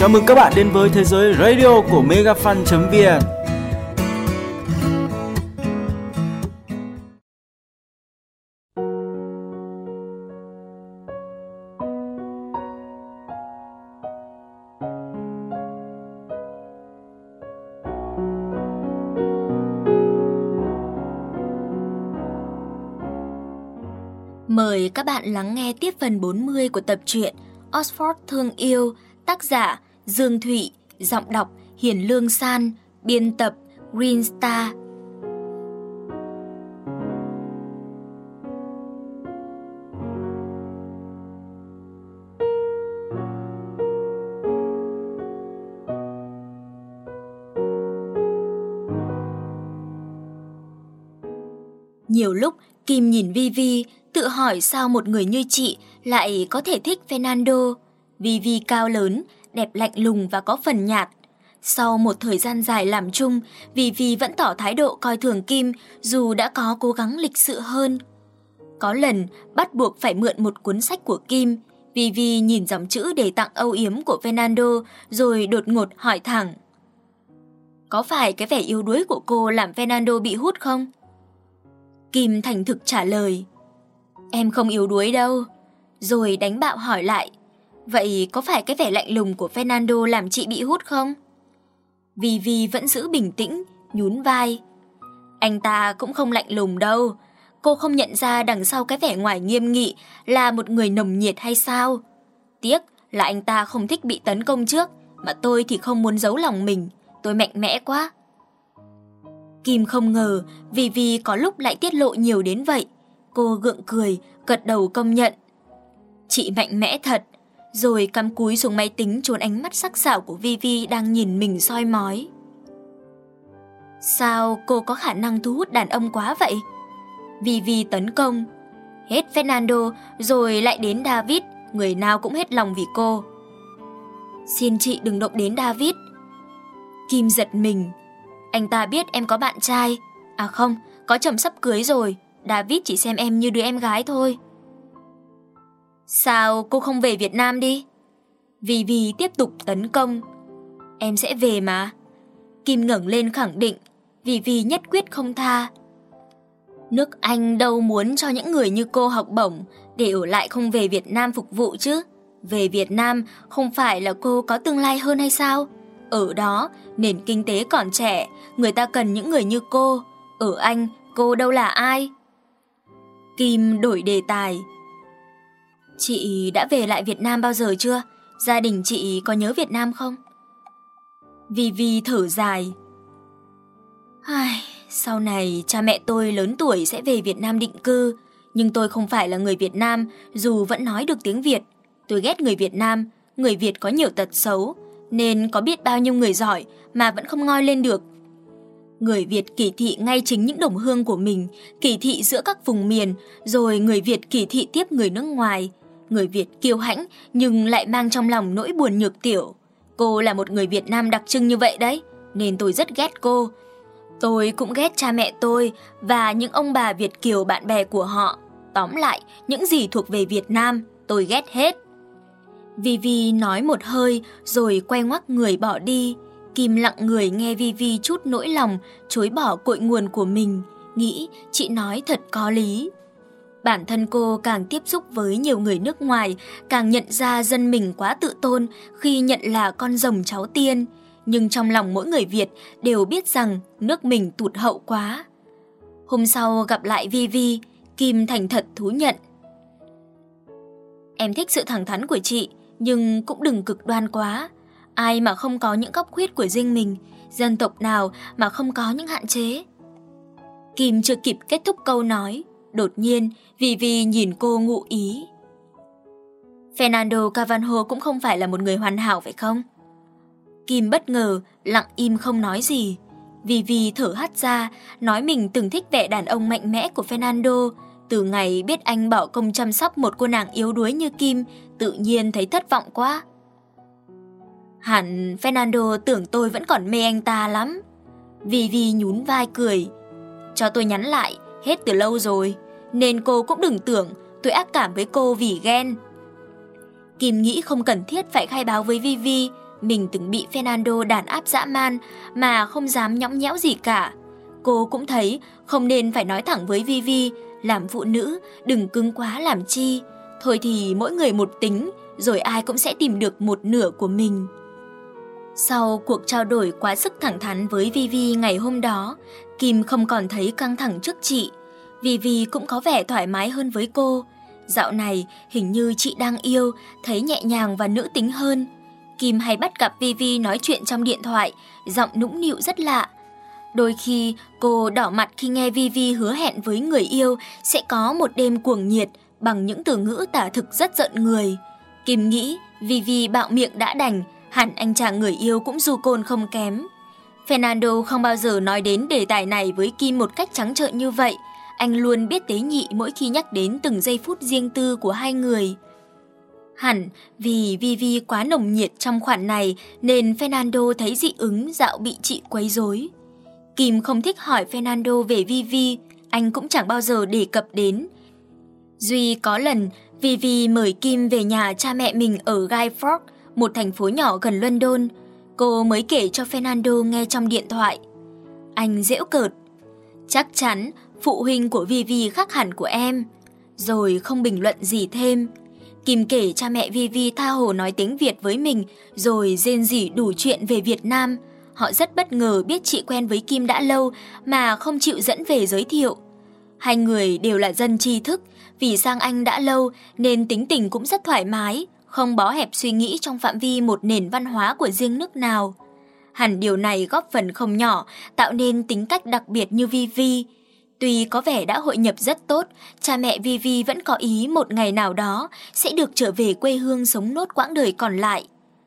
Chào mừng các bạn đến với thế giới radio của megafan.vn. Mời các bạn lắng nghe tiếp phần 40 của tập truyện Oxford Thương Yêu, tác giả Dương Thụy, giọng đọc Hiền Lương San, biên tập Green Star. Nhiều lúc Kim nhìn Vivi, tự hỏi sao một người như chị lại có thể thích Fernando. Vivi cao lớn, đẹp lạnh lùng và có phần nhạt. Sau một thời gian dài làm chung, Vivi vẫn tỏ thái độ coi thường Kim dù đã có cố gắng lịch sự hơn. Có lần bắt buộc phải mượn một cuốn sách của Kim, Vivi nhìn dòng chữ đề tặng âu yếm của Fernando rồi đột ngột hỏi thẳng: "Có phải cái vẻ yếu đuối của cô làm Fernando bị hút không?" Kim thành thực trả lời: "Em không yếu đuối đâu." Rồi đánh bạo hỏi lại: "Vậy có phải cái vẻ lạnh lùng của Fernando làm chị bị hút không?" Vivi vẫn giữ bình tĩnh, nhún vai: "Anh ta cũng không lạnh lùng đâu. Cô không nhận ra đằng sau cái vẻ ngoài nghiêm nghị là một người nồng nhiệt hay sao? Tiếc là anh ta không thích bị tấn công trước, mà tôi thì không muốn giấu lòng mình. Tôi mạnh mẽ quá." Kim không ngờ Vivi có lúc lại tiết lộ nhiều đến vậy. Cô gượng cười, gật đầu công nhận: "Chị mạnh mẽ thật." Rồi cắm cúi xuống máy tính trốn ánh mắt sắc sảo của Vivi đang nhìn mình soi mói. "Sao cô có khả năng thu hút đàn ông quá vậy?" Vivi tấn công: "Hết Fernando rồi lại đến David, người nào cũng hết lòng vì cô." "Xin chị đừng động đến David." Kim giật mình: "Anh ta biết em có bạn trai. À không, có chồng sắp cưới rồi. David chỉ xem em như đứa em gái thôi." "Sao cô không về Việt Nam đi?" Vivi tiếp tục tấn công: "Em sẽ về mà." Kim ngẩng lên khẳng định, Vivi nhất quyết không tha: "Nước Anh đâu muốn cho những người như cô học bổng để ở lại không về Việt Nam phục vụ chứ. Về Việt Nam không phải là cô có tương lai hơn hay sao? Ở đó, nền kinh tế còn trẻ, người ta cần những người như cô. Ở Anh, cô đâu là ai?" Kim đổi đề tài: "Chị đã về lại Việt Nam bao giờ chưa? Gia đình chị có nhớ Việt Nam không?" Vivi thở dài: "Sau này cha mẹ tôi lớn tuổi sẽ về Việt Nam định cư, nhưng tôi không phải là người Việt Nam dù vẫn nói được tiếng Việt. Tôi ghét người Việt Nam, người Việt có nhiều tật xấu, nên có biết bao nhiêu người giỏi mà vẫn không ngoi lên được. Người Việt kỳ thị ngay chính những đồng hương của mình, kỳ thị giữa các vùng miền, rồi người Việt kỳ thị tiếp người nước ngoài. Người Việt kiêu hãnh nhưng lại mang trong lòng nỗi buồn nhược tiểu. Cô là một người Việt Nam đặc trưng như vậy đấy, nên tôi rất ghét cô. Tôi cũng ghét cha mẹ tôi và những ông bà Việt kiều bạn bè của họ. Tóm lại, những gì thuộc về Việt Nam, tôi ghét hết." Vivi nói một hơi rồi quay ngoắt người bỏ đi. Kim lặng người nghe Vivi chút nỗi lòng, chối bỏ cội nguồn của mình, nghĩ chị nói thật có lý. Bản thân cô càng tiếp xúc với nhiều người nước ngoài, càng nhận ra dân mình quá tự tôn khi nhận là con rồng cháu tiên. Nhưng trong lòng mỗi người Việt đều biết rằng nước mình tụt hậu quá. Hôm sau gặp lại Vivi, Kim thành thật thú nhận: "Em thích sự thẳng thắn của chị, nhưng cũng đừng cực đoan quá. Ai mà không có những góc khuyết của riêng mình, dân tộc nào mà không có những hạn chế." Kim chưa kịp kết thúc câu nói, đột nhiên Vivi nhìn cô ngụ ý: "Fernando Carvalho cũng không phải là một người hoàn hảo phải không?" Kim bất ngờ, lặng im không nói gì. Vivi thở hắt ra, nói mình từng thích vẻ đàn ông mạnh mẽ của Fernando. Từ ngày biết anh bỏ công chăm sóc một cô nàng yếu đuối như Kim, tự nhiên thấy thất vọng quá. "Hẳn Fernando tưởng tôi vẫn còn mê anh ta lắm." Vivi nhún vai cười: "Cho tôi nhắn lại, hết từ lâu rồi, nên cô cũng đừng tưởng tôi ác cảm với cô vì ghen." Kim nghĩ không cần thiết phải khai báo với Vivi, Mình từng bị Fernando đàn áp dã man mà không dám nhõng nhẽo gì cả. Cô cũng thấy không nên phải nói thẳng với Vivi, làm phụ nữ đừng cứng quá làm chi. Thôi thì mỗi người một tính, rồi ai cũng sẽ tìm được một nửa của mình. Sau cuộc trao đổi quá sức thẳng thắn với Vivi ngày hôm đó, Kim không còn thấy căng thẳng trước chị. Vivi cũng có vẻ thoải mái hơn với cô. Dạo này hình như chị đang yêu, thấy nhẹ nhàng và nữ tính hơn. Kim hay bắt gặp Vivi nói chuyện trong điện thoại, giọng nũng nịu rất lạ. Đôi khi cô đỏ mặt khi nghe Vivi hứa hẹn với người yêu sẽ có một đêm cuồng nhiệt bằng những từ ngữ tả thực rất giận người. Kim nghĩ Vivi bạo miệng đã đành, hẳn anh chàng người yêu cũng du côn không kém. Fernando không bao giờ nói đến đề tài này với Kim một cách trắng trợn như vậy. Anh luôn biết tế nhị mỗi khi nhắc đến từng giây phút riêng tư của hai người. Hẳn vì Vivi quá nồng nhiệt trong khoản này nên Fernando thấy dị ứng dạo bị chị quấy rối. Kim không thích hỏi Fernando về Vivi, anh cũng chẳng bao giờ đề cập đến. Duy có lần Vivi mời Kim về nhà cha mẹ mình ở Guy Fawkes, một thành phố nhỏ gần London. Cô mới kể cho Fernando nghe trong điện thoại. Anh giễu cợt. Chắc chắn phụ huynh của Vivi khác hẳn của em. Rồi không bình luận gì thêm. Kim kể cha mẹ Vivi tha hồ nói tiếng Việt với mình, rồi rên rỉ đủ chuyện về Việt Nam. Họ rất bất ngờ biết chị quen với Kim đã lâu mà không chịu dẫn về giới thiệu. Hai người đều là dân tri thức, vì sang Anh đã lâu nên tính tình cũng rất thoải mái, không bó hẹp suy nghĩ trong phạm vi một nền văn hóa của riêng nước nào. Hẳn điều này góp phần không nhỏ tạo nên tính cách đặc biệt như Vivi. Tuy có vẻ đã hội nhập rất tốt, cha mẹ Vivi vẫn có ý một ngày nào đó sẽ được trở về quê hương sống nốt quãng đời còn lại.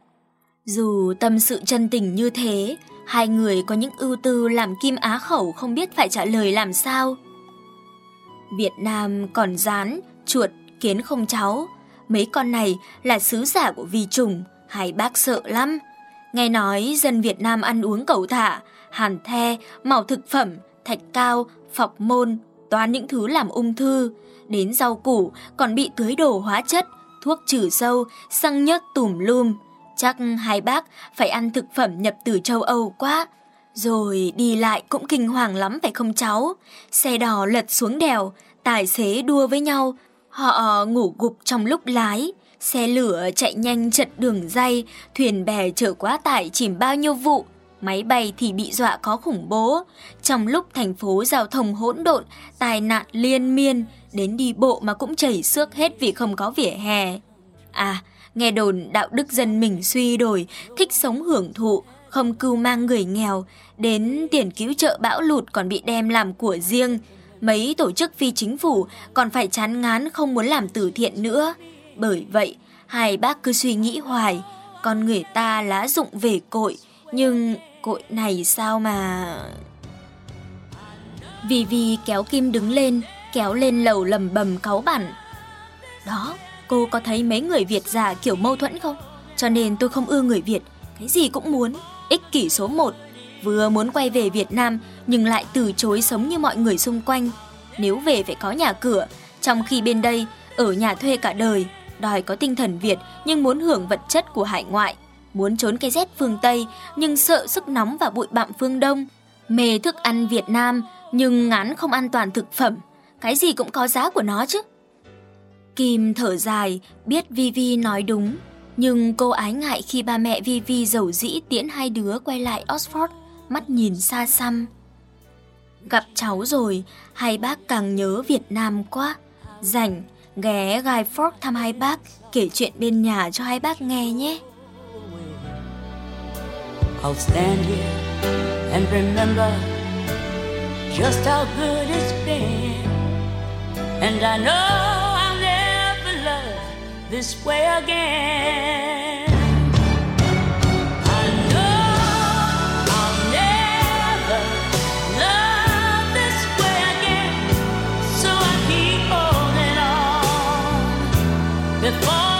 Dù tâm sự chân tình như thế, hai người có những ưu tư làm Kim á khẩu không biết phải trả lời làm sao. Việt Nam còn rán, chuột, kiến không cháu. Mấy con này là sứ giả của vi trùng, hai bác sợ lắm. Nghe nói dân Việt Nam ăn uống cẩu thả, hàn the, màu thực phẩm, thạch cao, phọc môn, toàn những thứ làm ung thư. Đến rau củ còn bị tưới đổ hóa chất, thuốc trừ sâu, xăng nhớt tùm lum. Chắc hai bác phải ăn thực phẩm nhập từ châu Âu quá. Rồi đi lại cũng kinh hoàng lắm phải không cháu? Xe đò lật xuống đèo, tài xế đua với nhau. Họ ngủ gục trong lúc lái. Xe lửa chạy nhanh chật đường ray, thuyền bè chở quá tải chìm bao nhiêu vụ. Máy bay thì bị dọa có khủng bố. Trong lúc thành phố giao thông hỗn độn, tai nạn liên miên, đến đi bộ mà cũng chảy xước hết vì không có vỉa hè. À, nghe đồn đạo đức dân mình suy đồi, thích sống hưởng thụ, không cưu mang người nghèo, đến tiền cứu trợ bão lụt còn bị đem làm của riêng. Mấy tổ chức phi chính phủ còn phải chán ngán không muốn làm từ thiện nữa. Bởi vậy, hai bác cứ suy nghĩ hoài, con người ta lá dụng về cội, nhưng cội này sao mà... Vivi kéo Kim đứng lên, kéo lên lầu lầm bầm cáu bẳn. Đó, cô có thấy mấy người Việt già kiểu mâu thuẫn không? Cho nên tôi không ưa người Việt, cái gì cũng muốn, ích kỷ số 1. Vừa muốn quay về Việt Nam nhưng lại từ chối sống như mọi người xung quanh. Nếu về phải có nhà cửa, trong khi bên đây ở nhà thuê cả đời, đòi có tinh thần Việt nhưng muốn hưởng vật chất của hải ngoại, muốn trốn cái rét phương Tây nhưng sợ sức nóng và bụi bặm phương Đông, mê thức ăn Việt Nam nhưng ngán không an toàn thực phẩm, cái gì cũng có giá của nó chứ. Kim thở dài, biết Vivi nói đúng, nhưng cô ái ngại khi ba mẹ Vivi giàu dĩ tiễn hai đứa quay lại Oxford, mắt nhìn xa xăm. Gặp cháu rồi, hai bác càng nhớ Việt Nam quá. Rảnh, ghé Guy Fawkes thăm hai bác, kể chuyện bên nhà cho hai bác nghe nhé. I'll stand here and remember just how good it's been. And I know I'll never love this way again. I know I'll never love this way again. So I keep holding on before